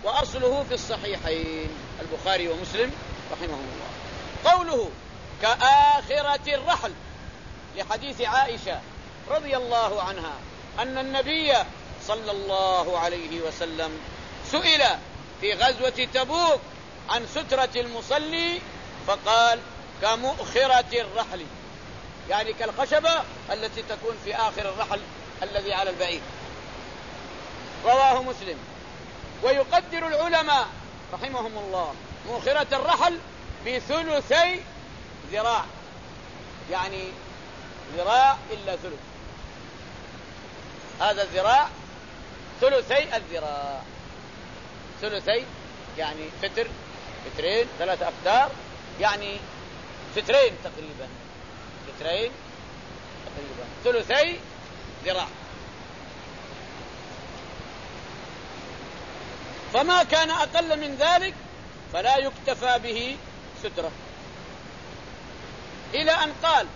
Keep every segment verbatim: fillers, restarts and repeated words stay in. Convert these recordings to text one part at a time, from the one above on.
وأصله في الصحيحين البخاري ومسلم رحمهم الله. قوله كآخرة الرحل لحديث عائشة رضي الله عنها أن النبي صلى الله عليه وسلم سئل في غزوة تبوك عن سترة المصلي فقال كمؤخرة الرحل، يعني كالخشبة التي تكون في آخر الرحل الذي على البعير. رواه مسلم. ويقدر العلماء رحمهم الله مؤخرة الرحل بثلثي ذراع، يعني ذراع إلا ثلث، هذا الذراع ثلثي الذراع، ثلثي يعني فتر، فترين، ثلاثة أفتار، يعني فترين تقريبا، فترين تقريبا ثلثي ذراع. فما كان أقل من ذلك فلا يكتفى به سترة، إلى أن قال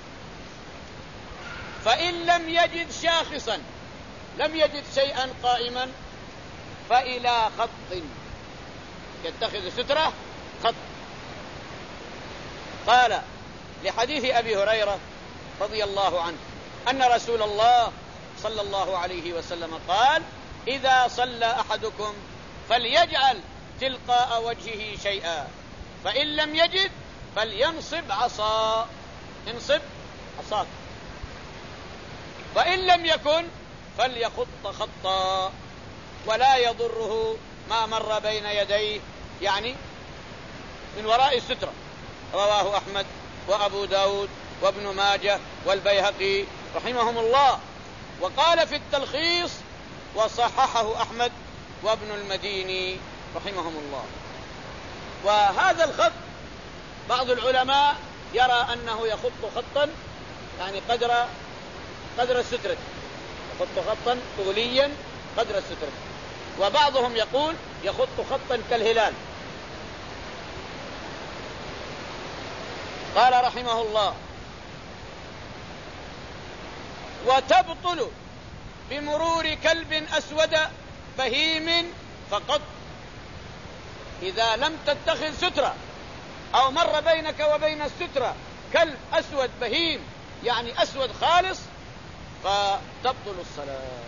فإن لم يجد شاخصا، لم يجد شيئا قائما فإلى خط، يتخذ سترة خط. قال لحديث أبي هريرة رضي الله عنه أن رسول الله صلى الله عليه وسلم قال إذا صلى أحدكم فليجعل تلقاء وجهه شيئا، فإن لم يجد فلينصب عصا، انصب عصاك، فإن لم يكن فليخط خطا ولا يضره ما مر بين يديه، يعني من وراء السترة. رواه أحمد وأبو داود وابن ماجه والبيهقي رحمهم الله. وقال في التلخيص وصححه أحمد وابن المديني رحمهم الله. وهذا الخط بعض العلماء يرى أنه يخط خطا يعني قدر قدر السترة، يخط خطا طوليا قدر السترة، وبعضهم يقول يخط خطا كالهلال. قال رحمه الله وتبطل بمرور كلب أسود بهيم فقط، إذا لم تتخذ سترة أو مر بينك وبين السترة كلب أسود بهيم يعني أسود خالص فتبطل الصلاة.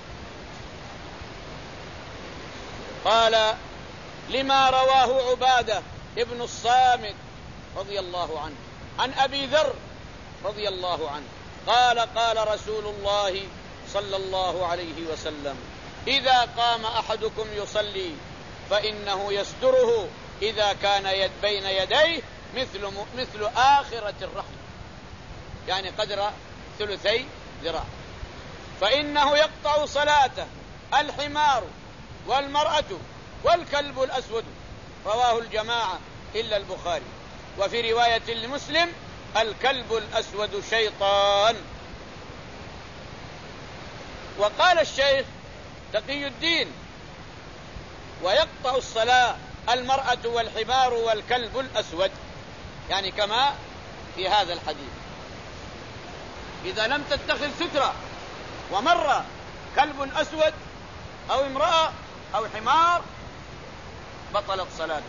قال لما رواه عبادة ابن الصامت رضي الله عنه عن أبي ذر رضي الله عنه قال قال رسول الله صلى الله عليه وسلم إذا قام أحدكم يصلي فإنه يستره إذا كان يد بين يديه مثل, مثل آخرة الرحل، يعني قدر ثلثي ذراع، فإنه يقطع صلاته الحمار والمرأة والكلب الأسود. رواه الجماعة إلا البخاري. وفي رواية لمسلم الكلب الأسود شيطان. وقال الشيخ تقي الدين ويقطع الصلاة المرأة والحمار والكلب الأسود، يعني كما في هذا الحديث إذا لم تتخذ سترة ومر كلب أسود أو امرأة أو حمار بطلت صلاتك.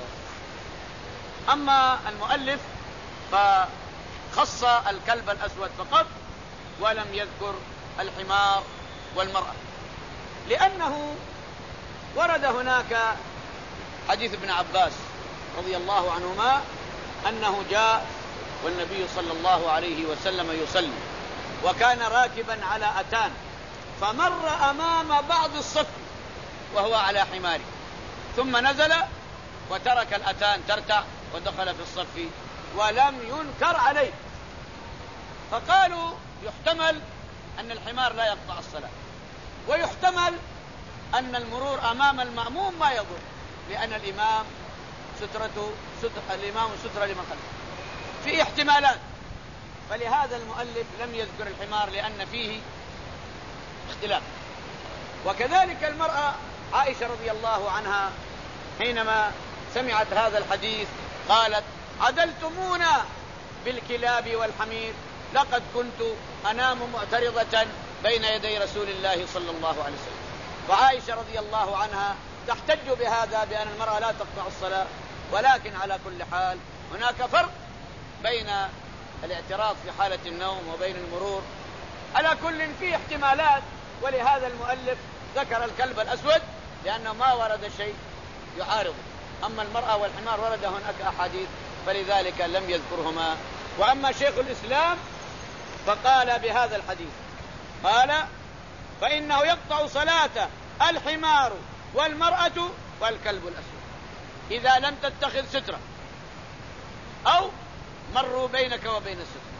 أما المؤلف فخص الكلب الأسود فقط ولم يذكر الحمار والمرأة، لأنه ورد هناك حديث ابن عباس رضي الله عنهما أنه جاء والنبي صلى الله عليه وسلم يصلي وكان راكبا على أتان فمر أمام بعض الصف وهو على حماره ثم نزل وترك الأتان ترتع ودخل في الصف ولم ينكر عليه، فقالوا يحتمل أن الحمار لا يقطع الصلاة ويحتمل أن المرور أمام المأموم ما يضر، لأن الإمام سترته ستر الإمام سترة لمن خلفه، في احتمالات. فلهذا المؤلف لم يذكر الحمار لأن فيه اختلاف. وكذلك المرأة عائشة رضي الله عنها حينما سمعت هذا الحديث قالت عدلتمونا بالكلاب والحمير لقد كنت أنام معترضة بين يدي رسول الله صلى الله عليه وسلم. وعائشة رضي الله عنها تحتج بهذا بأن المرأة لا تقطع الصلاة، ولكن على كل حال هناك فرق بين الاعتراض في حالة النوم وبين المرور. على كل فيه احتمالات، ولهذا المؤلف ذكر الكلب الأسود لأنه ما ورد شيء يعارضه. أما المرأة والحمار ورد هناك أحاديث، فلذلك لم يذكرهما. وأما شيخ الإسلام فقال بهذا الحديث، قال فإنه يقطع صلاة الحمار والمرأة والكلب الأسود إذا لم تتخذ سترة أو مروا بينك وبين السترة.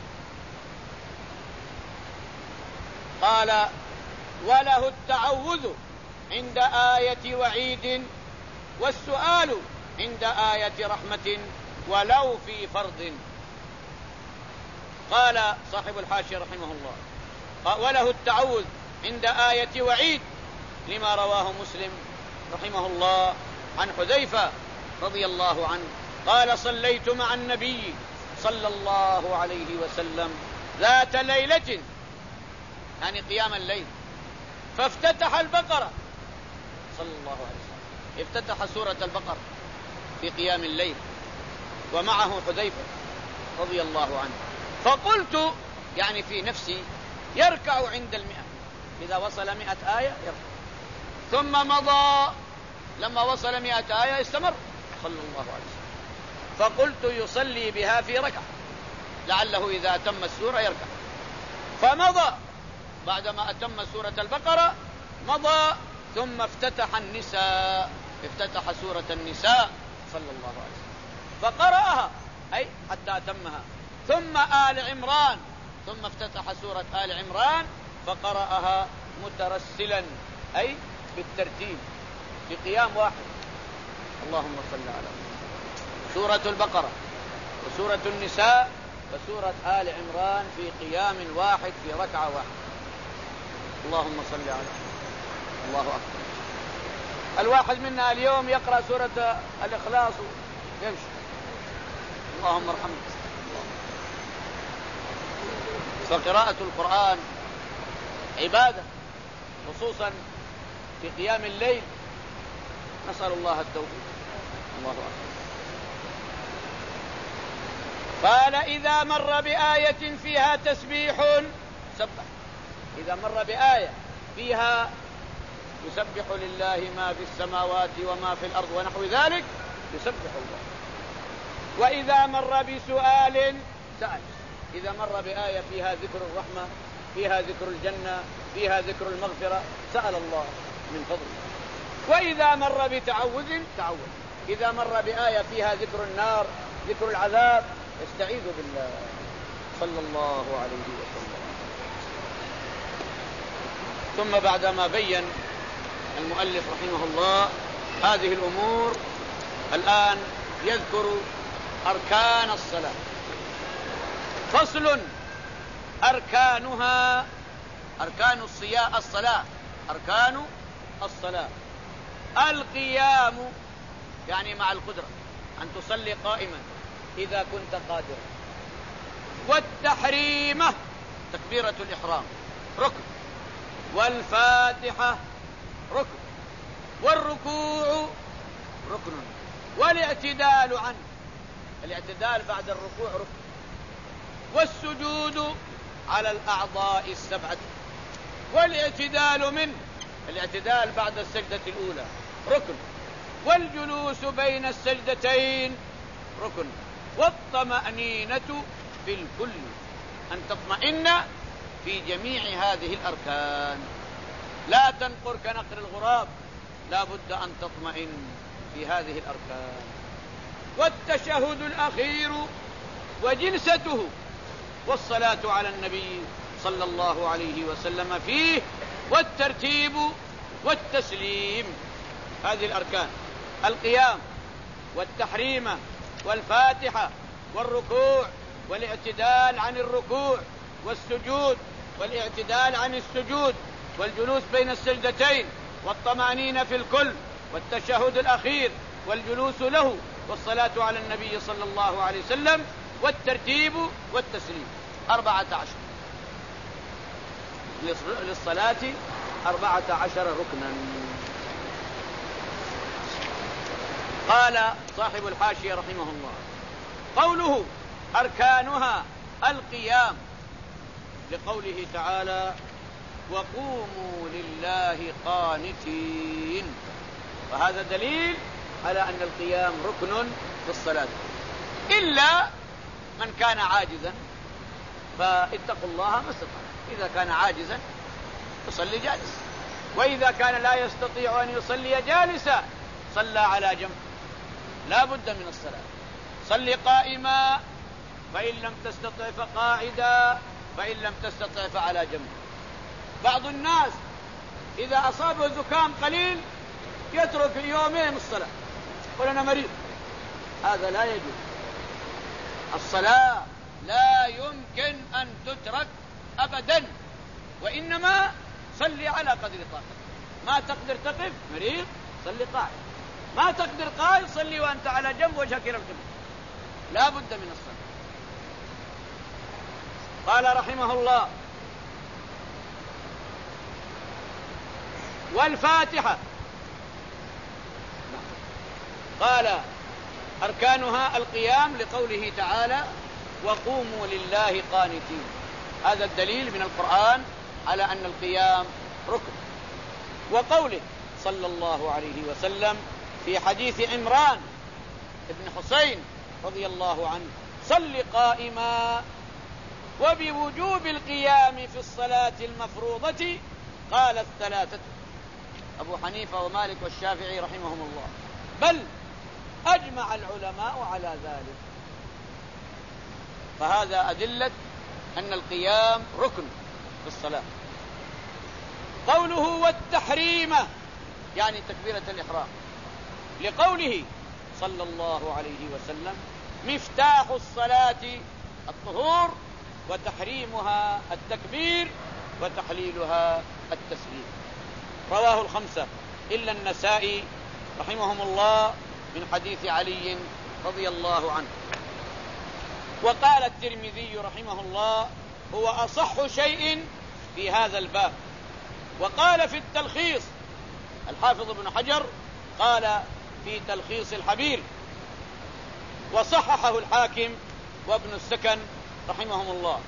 قال وله التعوذ عند آية وعيد والسؤال عند آية رحمة ولو في فرض. قال صاحب الحاشية رحمه الله وله التعوذ عند آية وعيد لما رواه مسلم رحمه الله عن حذيفة رضي الله عنه قال صليت مع النبي صلى الله عليه وسلم ذات ليلة، يعني قيام الليل، فافتتح البقرة صلى الله عليه وسلم، افتتح سورة البقرة في قيام الليل ومعه حذيفة رضي الله عنه. فقلت يعني في نفسي يركع عند المئة، إذا وصل مئة آية يركع، ثم مضى لما وصل مئة آية استمر صلى الله عليه وسلم. فقلت يصلي بها في ركعة لعله إذا أتم السورة يركع. فمضى بعدما أتم سورة البقرة مضى ثم افتتح النساء، افتتح سورة النساء صلى الله عليه وسلم فقرأها أي حتى أتمها، ثم آل عمران، ثم افتتح سورة آل عمران فقرأها مترسلا أي بالترتيب في قيام واحد. اللهم صل على محمد. سورة البقرة وسورة النساء وسورة آل عمران في قيام واحد في ركعة واحدة. اللهم صل على محمد. الله أكبر. الواحد منا اليوم يقرأ سورة الإخلاص ويمشي. اللهم ارحمنا. فقراءة القرآن عبادة خصوصا في قيام الليل، نسأل الله التوفيق. الله أكبر. قال إذا مر بآية فيها تسبيح سبح، إذا مر بآية فيها يسبح لله ما في السماوات وما في الأرض ونحو ذلك يسبح الله. وإذا مر بسؤال سأل، إذا مر بآية فيها ذكر الرحمة، فيها ذكر الجنة، فيها ذكر المغفرة، سأل الله من فضله. وإذا مر بتعوذ تعوذ، إذا مر بآية فيها ذكر النار، ذكر العذاب، يستعيذ بالله صلى الله عليه وسلم. ثم بعدما بين المؤلف رحمه الله هذه الأمور الآن يذكر أركان الصلاة. فصل: أركانها، أركان الصلاة، أركان الصلاة: القيام يعني مع القدرة أن تصلي قائما إذا كنت قادرا، والتحريمة تكبيرة الإحرام ركن، والفاتحة ركن، والركوع ركن، والاعتدال عنه، الاعتدال بعد الركوع ركن، والسجود على الأعضاء السبعة، والاعتدال منه، الاعتدال بعد السجدة الأولى ركن، والجلوس بين السجدتين ركن، والطمأنينة في الكل، أن تطمئن في جميع هذه الأركان، لا تنقر كنقر الغراب، لا بد أن تطمئن في هذه الأركان. والتشهد الأخير وجلسته، والصلاة على النبي صلى الله عليه وسلم فيه، والترتيب والتسليم. هذه الأركان: القيام، والتحريمة، والفاتحة، والركوع، والاعتدال عن الركوع، والسجود، والاعتدال عن السجود، والجلوس بين السجدتين، والطمأنينة في الكل، والتشهد الأخير، والجلوس له، والصلاة على النبي صلى الله عليه وسلم، والترتيب والتسليم. أربعة عشر للصلاة، أربعة عشر ركنا. قال صاحب الحاشية رحمه الله: قوله أركانها القيام، لقوله تعالى: وقوموا لله قانتين، وهذا دليل على أن القيام ركن في الصلاة، إلا من كان عاجزا فاتقوا الله ما استطاع. إذا كان عاجزا يصلي جالس، وإذا كان لا يستطيع أن يصلي جالسا صلى على جنب، لا بد من الصلاة. صلي قائما، فإن لم تستطع فقاعدا، فإن لم تستطع فعلى جنب. بعض الناس إذا أصابه زكام قليل يترك يومين الصلاة، يقول أنا مريض. هذا لا يجوز. الصلاة لا يمكن أن تترك أبدا، وإنما صلي على قدر طاقتك. ما تقدر تقف مريض صلي قاعد، ما تقدر قائد صلي وأنت على جنب وجهك إلى القبلة، لا بد من الصلاة. قال رحمه الله: والفاتحة. قال أركانها القيام، لقوله تعالى: وقوموا لله قانتين. هذا الدليل من القرآن على أن القيام ركن. وقوله صلى الله عليه وسلم في حديث عمران بن حسين رضي الله عنه: صل قائما. وبوجوب القيام في الصلاة المفروضة قال الثلاثة، أبو حنيفة ومالك والشافعي رحمهم الله، بل أجمع العلماء على ذلك. فهذا أدلة أن القيام ركن في الصلاة. قوله والتحريمة يعني تكبيرة الإحرام، لقوله صلى الله عليه وسلم: مفتاح الصلاة الطهور، وتحريمها التكبير، وتحليلها التسليم. رواه الخمسة إلا النسائي رحمهم الله من حديث علي رضي الله عنه. وقال الترمذي رحمه الله: هو أصح شيء في هذا الباب. وقال في التلخيص الحافظ ابن حجر قال في تلخيص الحبير، وصححه الحاكم وابن السكن رحمهم الله.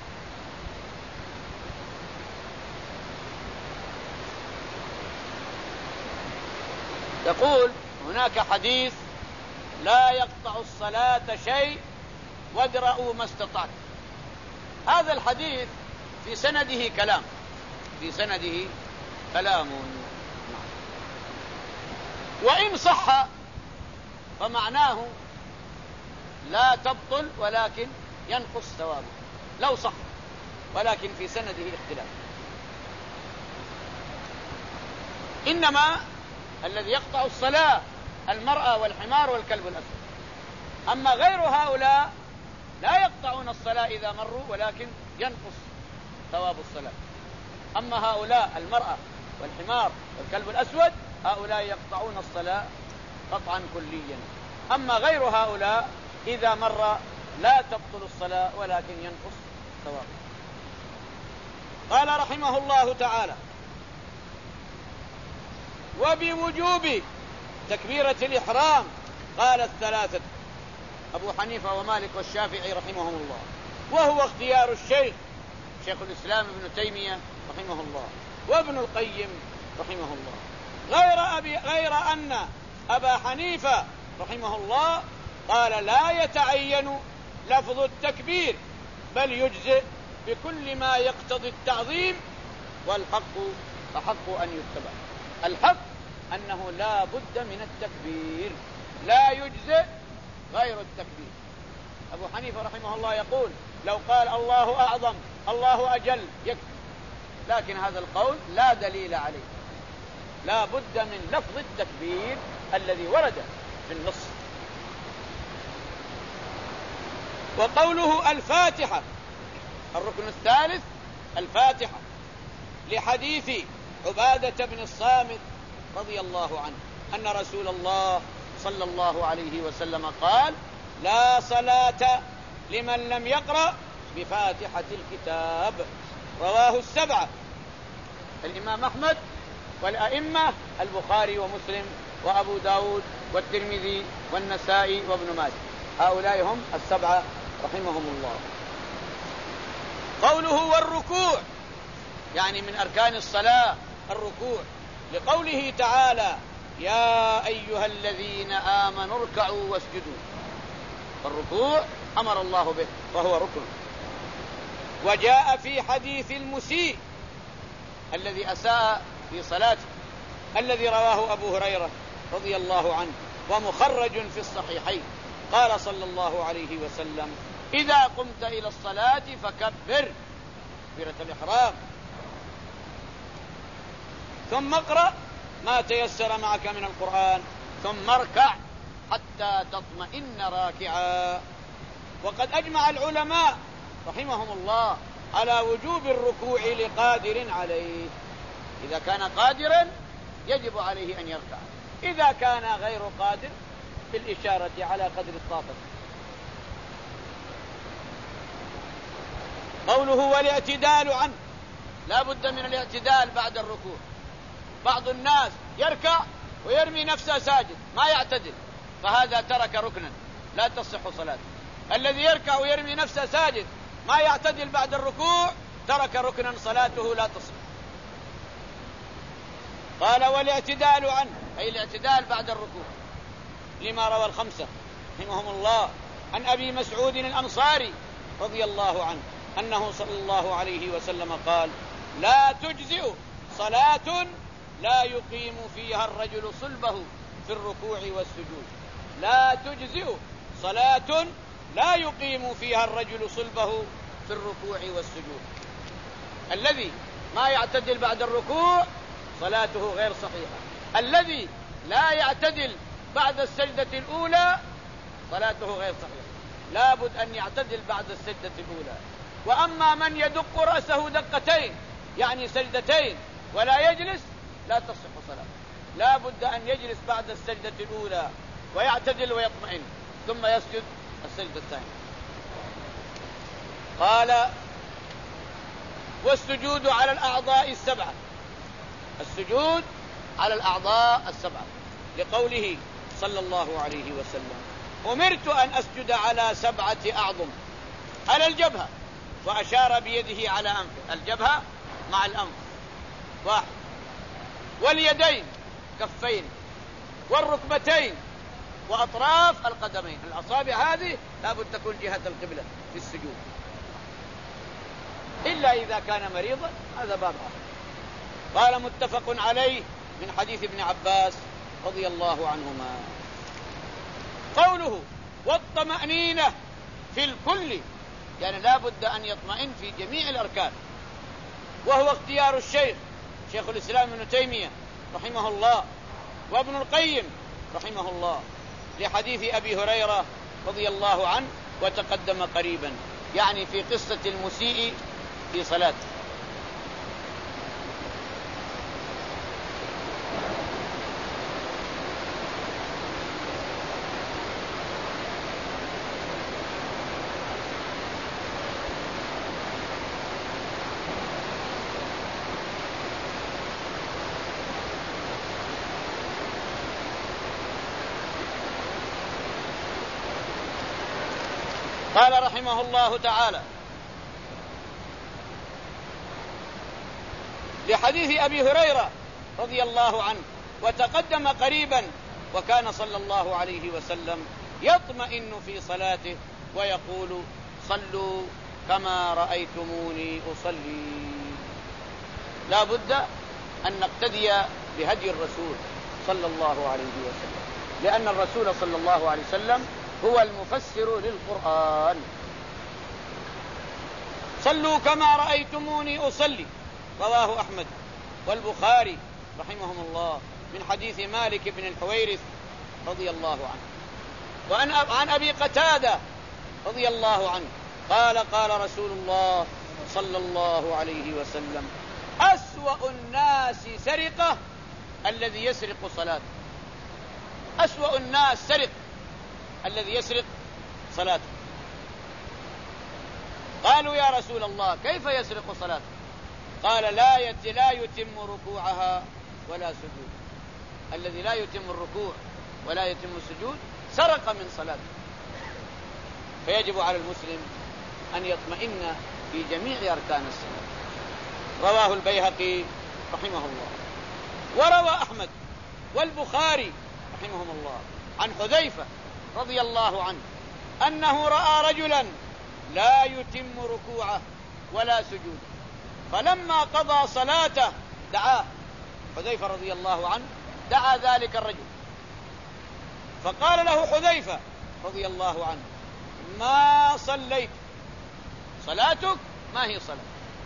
يقول هناك حديث: لا يقطع الصلاة شيء وادرؤوا ما استطعت. هذا الحديث في سنده كلام في سنده كلام وإن صح فمعناه لا تبطل ولكن ينقص ثوابه لو صح، ولكن في سنده اختلاف. إنما الذي يقطع الصلاة المرأة والحمار والكلب الأسود، أما غير هؤلاء لا يقطعون الصلاة إذا مروا ولكن ينقص ثواب الصلاة. أما هؤلاء المرأة والحمار والكلب الأسود هؤلاء يقطعون الصلاة قطعا كليا، أما غير هؤلاء إذا مر لا تبطل الصلاة ولكن ينقص ثوابه. قال رحمه الله تعالى: وبوجوب تكبيرة الإحرام قال الثلاثة، أبو حنيفة ومالك والشافعي رحمهم الله، وهو اختيار الشيخ شيخ الإسلام ابن تيمية رحمه الله وابن القيم رحمه الله، غير, أبي غير أن أبا حنيفة رحمه الله قال لا يتعين لفظ التكبير بل يجزئ بكل ما يقتضي التعظيم، والحق أحق أن يتبع. الحق أنه لا بد من التكبير، لا يجزئ غير التكبير. أبو حنيفة رحمه الله يقول لو قال الله أعظم الله أجل يكفي، لكن هذا القول لا دليل عليه، لا بد من لفظ التكبير الذي ورد في النص. وقوله الفاتحة الركن الثالث الفاتحة، لحديث عبادة بن الصامت رضي الله عنه أن رسول الله صلى الله عليه وسلم قال: لا صلاة لمن لم يقرأ بفاتحة الكتاب. رواه السبعة، الإمام أحمد والأئمة البخاري ومسلم وأبو داود والترمذي والنسائي وابن ماجه. هؤلاء هم السبعة رحمهم الله. قوله والركوع يعني من أركان الصلاة الركوع، لقوله تعالى يا أيها الذين آمنوا اركعوا واسجدوا، فالركوع أمر الله به وهو ركن. وجاء في حديث المسيء الذي أساء في صلاته الذي رواه أبو هريرة رضي الله عنه ومخرج في الصحيحين، قال صلى الله عليه وسلم إذا قمت إلى الصلاة فكبر تكبيرة الإحرام، ثم اقرأ ما تيسر معك من القرآن، ثم اركع حتى تطمئن راكعا. وقد أجمع العلماء رحمهم الله على وجوب الركوع لقادر عليه، إذا كان قادرا يجب عليه أن يركع، إذا كان غير قادر بالإشارة على قدر الطاقة. قوله والاعتدال عنه، لا بد من الاعتدال بعد الركوع. بعض الناس يركع ويرمي نفسه ساجد ما يعتدل، فهذا ترك ركنا لا تصح صلاته. الذي يركع ويرمي نفسه ساجد ما يعتدل بعد الركوع ترك ركنا صلاته لا تصح. قال والاعتدال عنه أي الاعتدال بعد الركوع، لما روى الخمسة رحمهم الله عن أبي مسعود الأنصاري رضي الله عنه أنه صلى الله عليه وسلم قال لا تجزئ صلاة لا يقيم فيها الرجل صلبه في الركوع والسجود. لا تجزئ صلاة لا يقيم فيها الرجل صلبه في الركوع والسجود. الذي ما يعتدل بعد الركوع صلاته غير صحيحة، الذي لا يعتدل بعد السجدة الأولى صلاته غير صحيحة، لا بد أن يعتدل بعد السجدة الأولى. وأما من يدق رأسه دقتين يعني سجدتين ولا يجلس لا تصح صلاته، لا بد أن يجلس بعد السجدة الأولى ويعتدل ويطمئن ثم يسجد السجدة الثانية. قال والسجود على الأعضاء السبعة، السجود على الأعضاء السبعة، لقوله صلى الله عليه وسلم أمرت أن أسجد على سبعة أعظم، على الجبهة وأشار بيده على أنفه، الجبهة مع الأنف واحد، واليدين كفين، والركبتين، وأطراف القدمين. الأصابع هذه لابد تكون جهة القبلة في السجود، إلا إذا كان مريضا هذا باب آخر. قال متفق عليه من حديث ابن عباس رضي الله عنهما. قوله والطمأنينة في الكل، يعني لا بد أن يطمئن في جميع الأركان، وهو اختيار الشيخ شيخ الإسلام ابن تيمية رحمه الله وابن القيم رحمه الله لحديث أبي هريرة رضي الله عنه وتقدم قريبا، يعني في قصة المسيء في صلاته. قال رحمه الله تعالى لحديث أبي هريرة رضي الله عنه وتقدم قريبا، وكان صلى الله عليه وسلم يطمئن في صلاته ويقول صلوا كما رأيتموني أصلي. لا بد أن نقتدي بهدي الرسول صلى الله عليه وسلم، لأن الرسول صلى الله عليه وسلم هو المفسر للقرآن. صلوا كما رأيتموني أصلي، رواه أحمد والبخاري رحمهم الله من حديث مالك بن الحويرث رضي الله عنه. وعن عن أبي قتادة رضي الله عنه قال قال رسول الله صلى الله عليه وسلم أسوأ الناس سرقة الذي يسرق صلاته. أسوأ الناس سرق الذي يسرق صلاته. قالوا يا رسول الله كيف يسرق صلاته؟ قال لا لا يتم ركوعها ولا سجود. الذي لا يتم الركوع ولا يتم السجود سرق من صلاته. فيجب على المسلم أن يطمئن في جميع أركان الصلاة. رواه البيهقي رحمه الله، وروى أحمد والبخاري رحمهم الله عن حذيفة رضي الله عنه أنه رأى رجلا لا يتم ركوعه ولا سجوده، فلما قضى صلاته دعاه. حذيفة رضي الله عنه دعا ذلك الرجل، فقال له حذيفة رضي الله عنه: ما صليت، صلاتك ما هي صلاة،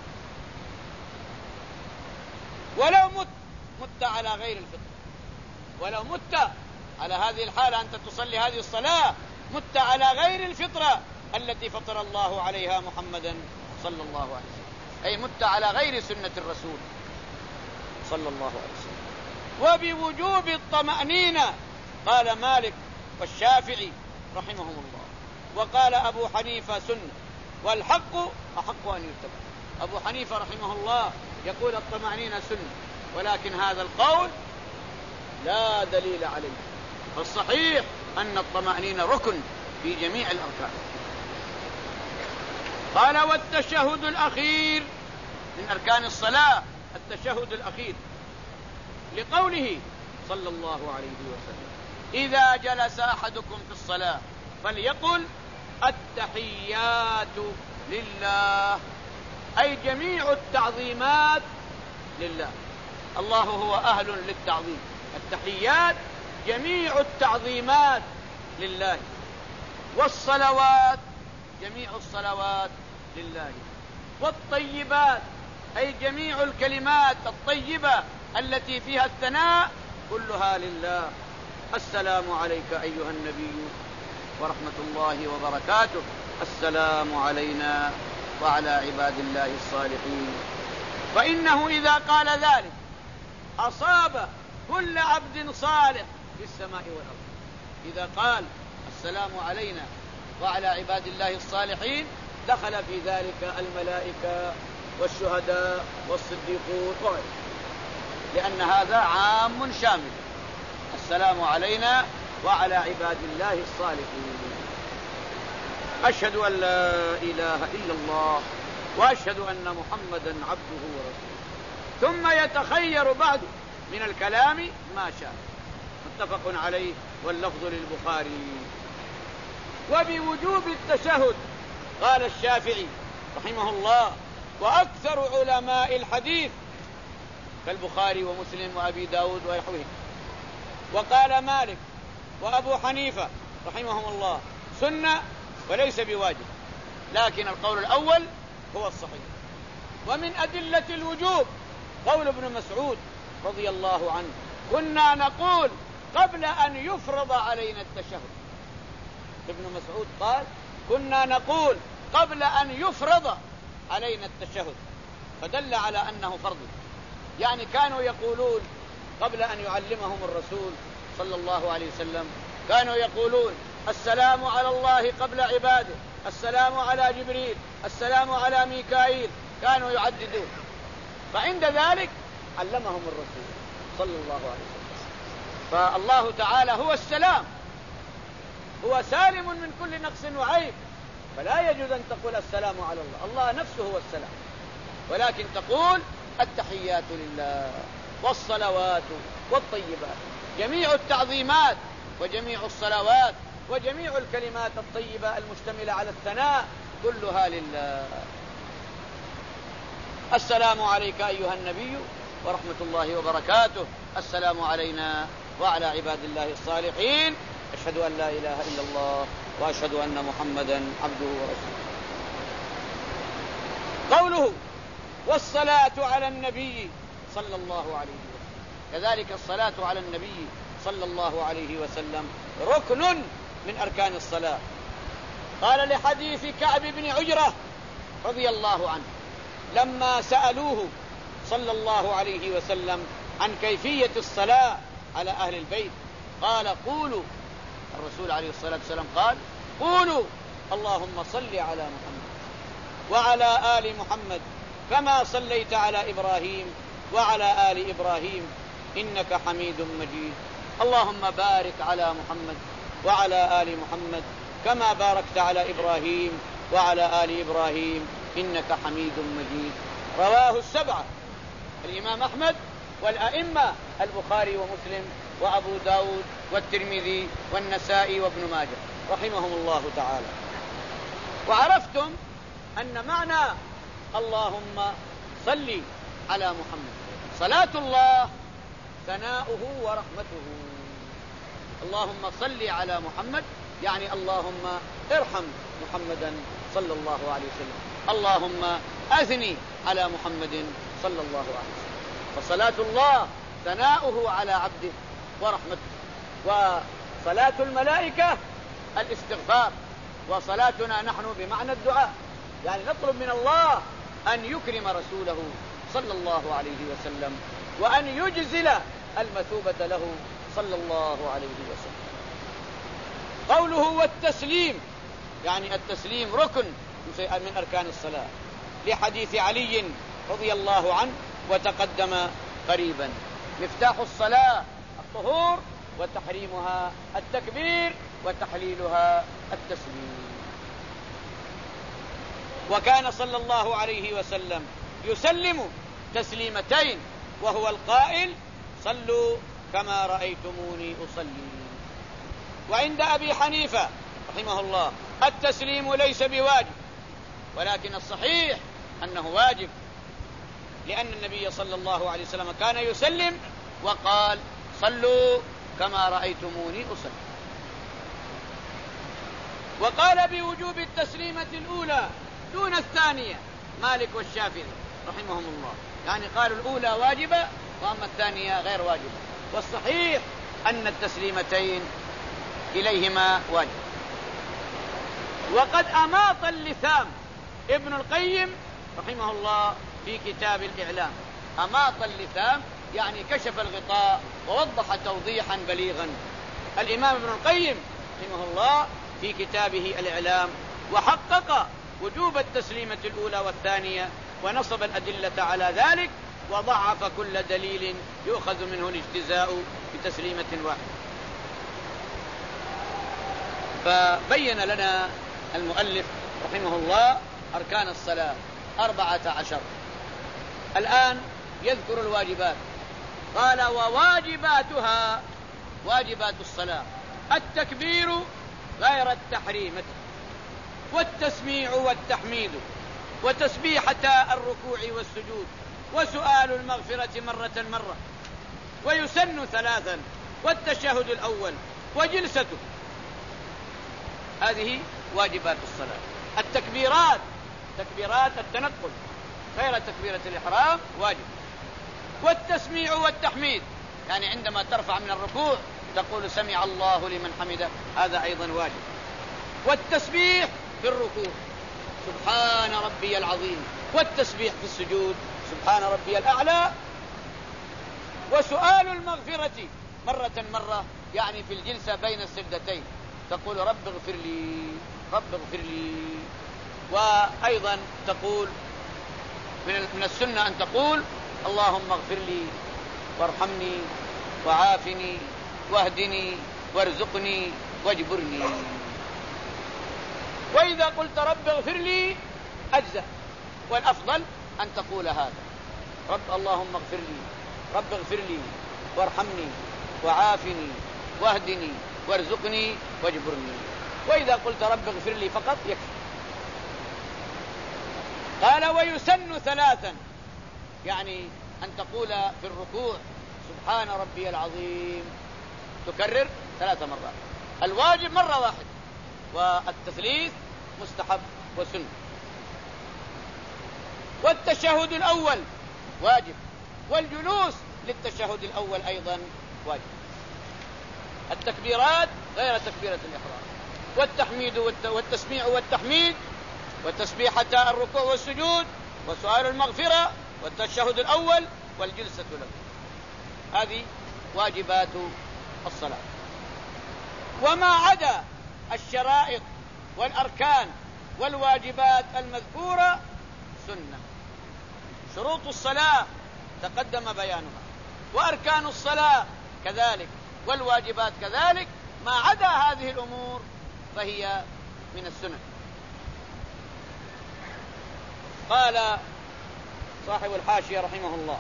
ولو مت مت على غير الفطرة، ولو مت على هذه الحالة أنت تصلي هذه الصلاة مت على غير الفطرة التي فطر الله عليها محمدا صلى الله عليه وسلم، أي مت على غير سنة الرسول صلى الله عليه وسلم. وبوجوب الطمأنينة قال مالك والشافعي رحمهم الله، وقال أبو حنيفة سنة، والحق أحق أن يتبع. أبو حنيفة رحمه الله يقول الطمأنينة سنة، ولكن هذا القول لا دليل عليه، فالصحيح أن الطمأنينة ركن في جميع الأركان. قال: والتشهد الأخير من أركان الصلاة، التشهد الأخير، لقوله صلى الله عليه وسلم: إذا جلس أحدكم في الصلاة فليقل التحيات لله، أي جميع التعظيمات لله، الله هو أهل للتعظيم. التحيات جميع التعظيمات لله، والصلوات جميع الصلوات لله، والطيبات أي جميع الكلمات الطيبة التي فيها الثناء كلها لله. السلام عليك أيها النبي ورحمة الله وبركاته، السلام علينا وعلى عباد الله الصالحين. فإنه إذا قال ذلك أصاب كل عبد صالح في السماء والأرض. إذا قال السلام علينا وعلى عباد الله الصالحين دخل في ذلك الملائكة والشهداء والصديقون وغيرهم، لأن هذا عام شامل. السلام علينا وعلى عباد الله الصالحين. أشهد أن لا إله إلا الله وأشهد أن محمدا عبده ورسوله. ثم يتخير بعد من الكلام ما شاء. متفق عليه واللفظ للبخاري. وبوجوب التشهد قال الشافعي رحمه الله وأكثر علماء الحديث كالبخاري ومسلم وأبي داود ويحويه. وقال مالك وأبو حنيفة رحمهم الله سنة وليس بواجب، لكن القول الأول هو الصحيح. ومن أدلة الوجوب قول ابن مسعود رضي الله عنه كنا نقول قبل أن يفرض علينا التشهد. ابن مسعود قال كنا نقول قبل أن يفرض علينا التشهد، فدل على أنه فرض، يعني كانوا يقولون قبل أن يعلمهم الرسول صلى الله عليه وسلم كانوا يقولون السلام على الله قبل عباده، السلام على جبريل، السلام على ميكائيل، كانوا يعددون. فعند ذلك علمهم الرسول صلى الله عليه وسلم. فالله تعالى هو السلام، هو سالم من كل نقص وعيب، فلا يجوز أن تقول السلام على الله، الله نفسه هو السلام، ولكن تقول التحيات لله والصلوات والطيبات، جميع التعظيمات وجميع الصلوات وجميع الكلمات الطيبة المشتملة على الثناء كلها لله. السلام عليك أيها النبي ورحمة الله وبركاته، السلام علينا وعلى عباد الله الصالحين، أشهد أن لا إله إلا الله وأشهد أن محمدا عبده ورسوله. قوله والصلاة على النبي صلى الله عليه وسلم، كذلك الصلاة على النبي صلى الله عليه وسلم ركن من أركان الصلاة. قال لحديث كعب بن عجرة رضي الله عنه لما سألوه صلى الله عليه وسلم عن كيفية الصلاة على أهل البيت قال قولوا، الرسول عليه الصلاة والسلام قال قولوا اللهم صل على محمد وعلى آل محمد كما صليت على إبراهيم وعلى آل إبراهيم إنك حميد مجيد. اللهم بارك على محمد وعلى آل محمد كما باركت على إبراهيم وعلى آل إبراهيم إنك حميد مجيد. رواه السبعة، الإمام أحمد والأئمة البخاري ومسلم وأبو داود والترمذي والنسائي وابن ماجه رحمهم الله تعالى. وعرفتم أن معنى اللهم صل على محمد صلاة الله ثناؤه ورحمته. اللهم صل على محمد يعني اللهم ارحم محمدا صلى الله عليه وسلم، اللهم أثني على محمد صلى الله عليه وسلم. فصلاة الله ثناؤه على عبده ورحمته، وصلاة الملائكة الاستغفار، وصلاتنا نحن بمعنى الدعاء، يعني نطلب من الله أن يكرم رسوله صلى الله عليه وسلم وأن يجزل المثوبة له صلى الله عليه وسلم. قوله والتسليم يعني التسليم ركن من أركان الصلاة، لحديث علي رضي الله عنه وتقدم قريبا. مفتاح الصلاة الطهور، وتحريمها التكبير، وتحليلها التسليم. وكان صلى الله عليه وسلم يسلم تسليمتين وهو القائل صلوا كما رأيتموني أصلي. وعند أبي حنيفة رحمه الله التسليم ليس بواجب، ولكن الصحيح أنه واجب، لأن النبي صلى الله عليه وسلم كان يسلم وقال صلوا كما رأيتموني أصلي. وقال بوجوب التسليمة الأولى دون الثانية مالك والشافعي رحمهم الله، يعني قالوا الأولى واجبة وأما الثانية غير واجبة، والصحيح أن التسليمتين إليهما واجب. وقد أماط اللثام ابن القيم رحمه الله في كتاب الإعلام، أماط اللثام يعني كشف الغطاء ووضح توضيحا بليغا. الإمام ابن القيم رحمه الله في كتابه الإعلام وحقق وجوب التسليمة الأولى والثانية، ونصب الأدلة على ذلك، وضعف كل دليل يؤخذ منه الاجتزاء بتسليمة واحدة. فبين لنا المؤلف رحمه الله أركان الصلاة أربعة عشر. الآن يذكر الواجبات. قال وواجباتها، واجبات الصلاة التكبير غير التحريمة، والتسميع والتحميد، وتسبيحة الركوع والسجود، وسؤال المغفرة مرة مرة، ويسن ثلاثا، والتشهد الأول، وجلسته. هذه واجبات الصلاة. التكبيرات تكبيرات التنقل غير تكبيرة الإحرام واجب. والتسميع والتحميد يعني عندما ترفع من الركوع تقول سمع الله لمن حمده، هذا أيضا واجب. والتسبيح في الركوع سبحان ربي العظيم، والتسبيح في السجود سبحان ربي الأعلى. وسؤال المغفرة مرة مرة يعني في الجلسة بين السجدتين تقول رب اغفر لي رب اغفر لي. وأيضا تقول من السنة أن تقول اللهم اغفر لي وارحمني وعافني واهدني وارزقني واجبرني. وإذا قلت رب اغفر لي أجزأ، والأفضل أن تقول هذا رب اللهم اغفر لي رب اغفر لي وارحمني وعافني واهدني وارزقني واجبرني. وإذا قلت رب اغفر لي فقط يكفي. قال ويسن ثلاثا يعني أن تقول في الركوع سبحان ربي العظيم تكرر ثلاث مرات، الواجب مرة واحدة، والتثليث مستحب وسنة. والتشهد الأول واجب، والجلوس للتشهد الأول أيضا واجب. التكبيرات غير تكبيرة الإحرام، والتحميد والتسميع والتحميد، وتسبيحة الركوع والسجود، وسؤال المغفرة، والتشهد الأول، والجلسة له. هذه واجبات الصلاة. وما عدا الشرائط والأركان والواجبات المذكورة سنة. شروط الصلاة تقدم بيانها، وأركان الصلاة كذلك والواجبات كذلك، ما عدا هذه الأمور فهي من السنن. قال صاحب الحاشية رحمه الله: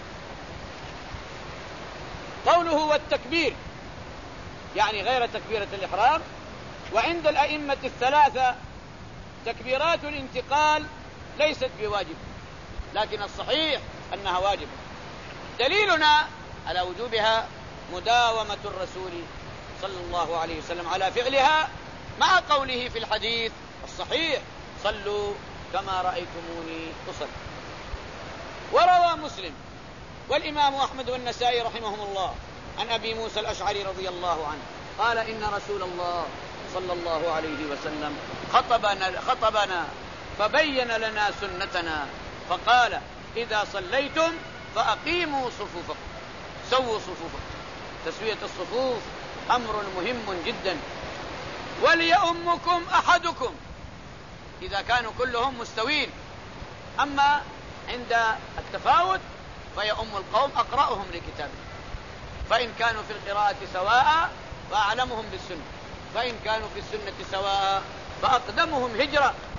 قوله والتكبير يعني غير تكبيرة الإحرام. وعند الأئمة الثلاثة تكبيرات الانتقال ليست بواجب، لكن الصحيح أنها واجب. دليلنا على وجوبها مداومة الرسول صلى الله عليه وسلم على فعلها، مع قوله في الحديث الصحيح: صلوا كما رأيتموني أصلي. وروى مسلم والإمام أحمد والنسائي رحمهم الله عن أبي موسى الأشعري رضي الله عنه قال: إن رسول الله صلى الله عليه وسلم خطبنا, خطبنا فبين لنا سنتنا فقال: إذا صليتم فأقيموا صفوفكم، سووا صفوفكم. تسوية الصفوف أمر مهم جدا. وليؤمكم أحدكم، إذا كانوا كلهم مستوين. أما عند التفاوت فيؤم القوم أقرأهم لكتابه، فإن كانوا في القراءة سواء فأعلمهم بالسنة، فإن كانوا في السنة سواء فأقدمهم هجرة